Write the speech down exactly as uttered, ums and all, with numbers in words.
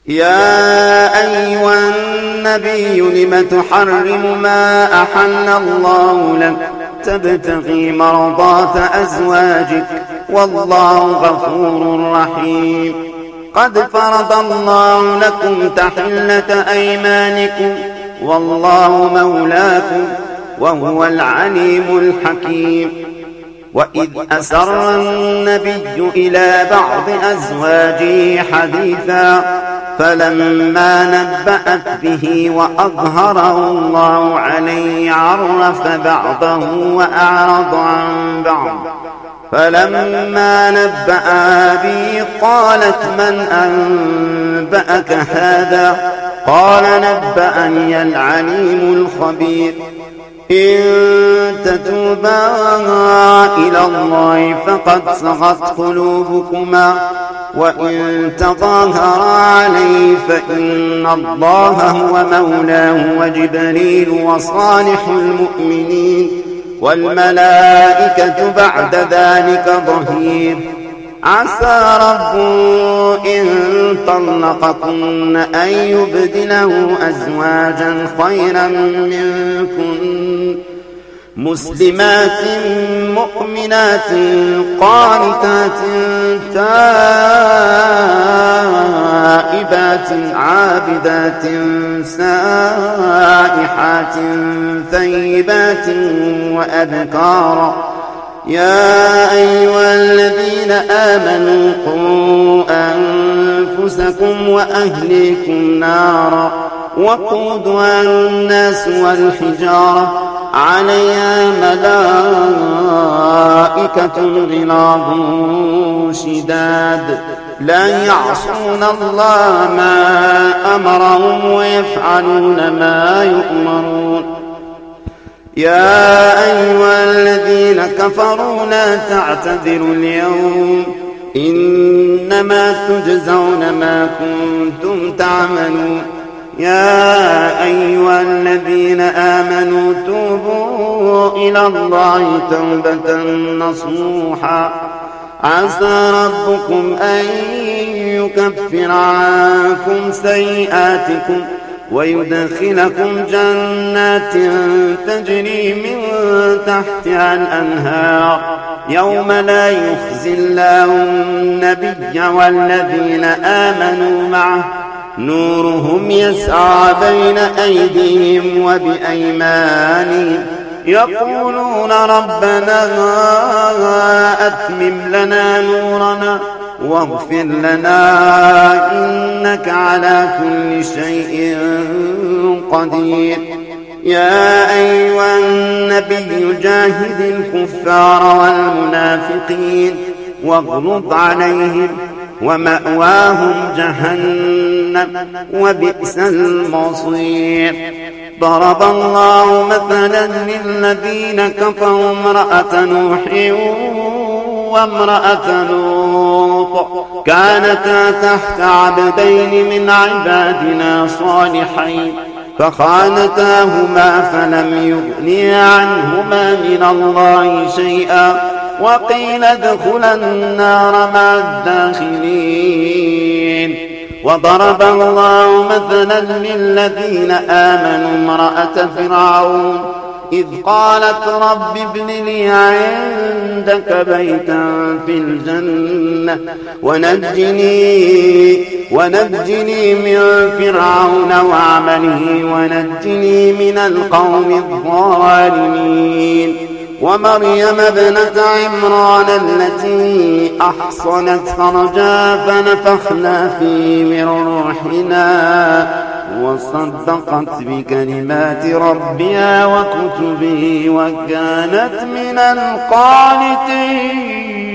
يا أيها النبي لم تحرم ما أحل الله لك تبتغي مرضات أزواجك والله غفور رحيم. قد فرض الله لكم تحلة أيمانكم والله مولاكم وهو العليم الحكيم. وإذ أسر النبي إلى بعض أزواجه حديثا فلما نبأت به وأظهره الله عليه عرف بعضه وأعرض عن بعض. فلما نبأ به قالت من أنبأك هذا؟ قال نبأني العليم الخبير. إن تتوبا إلى الله فقد صغت قلوبكما وإن تظاهرا عليه فإن الله هو مولاه وجبريل وصالح المؤمنين والملائكة بعد ذلك ظهير. عسى ربه إن طلقكن أن يبدله أزواجا خيرا منكن مسلمات مؤمنات قانتات تائبات عابدات سائحات ثيبات وأبكارا. يا أيها الذين آمنوا قوا أنفسكم وأهليكم نارا وقودها الناس والحجارة عليها ملائكة غلاظ شداد لا يعصون الله ما أمرهم ويفعلون ما يؤمرون. يا أيها الذين كفروا لا تعتذروا اليوم إنما تجزون ما كنتم تعملون. يا أيها الذين آمنوا توبوا إلى الله توبة نصوحا عسى ربكم أن يكفر عنكم سيئاتكم ويدخلكم جنات تجري من تحتها الأنهار يوم لا يخزي الله النبي والذين آمنوا معه نورهم يسعى بين أيديهم وبأيمانهم يقولون ربنا أتمم لنا نورنا واغفر لنا إنك على كل شيء قدير. يا أيها النبي جاهد الكفار والمنافقين واغلظ عليهم ومأواهم جهنم وبئس المصير. ضرب الله مثلا للذين كفروا امرأة نوح وامرأة لوط كانتا تحت عبدين من عبادنا صالحين فخانتاهما فلم يغنيا عنهما من الله شيئا وقيل ادخلا النار مع الداخلين. وضرب الله مثلا للذين آمنوا امرأة فرعون إذ قالت رب ابن لي عندك بيتا في الجنة ونجني, ونجني من فرعون وعمله ونجني من القوم الظالمين. ومريم ابنة عمران التي أحصنت فرجها فنفخنا فيه من روحنا وصدقت بكلمات ربها وكتبه وكانت من القانتين.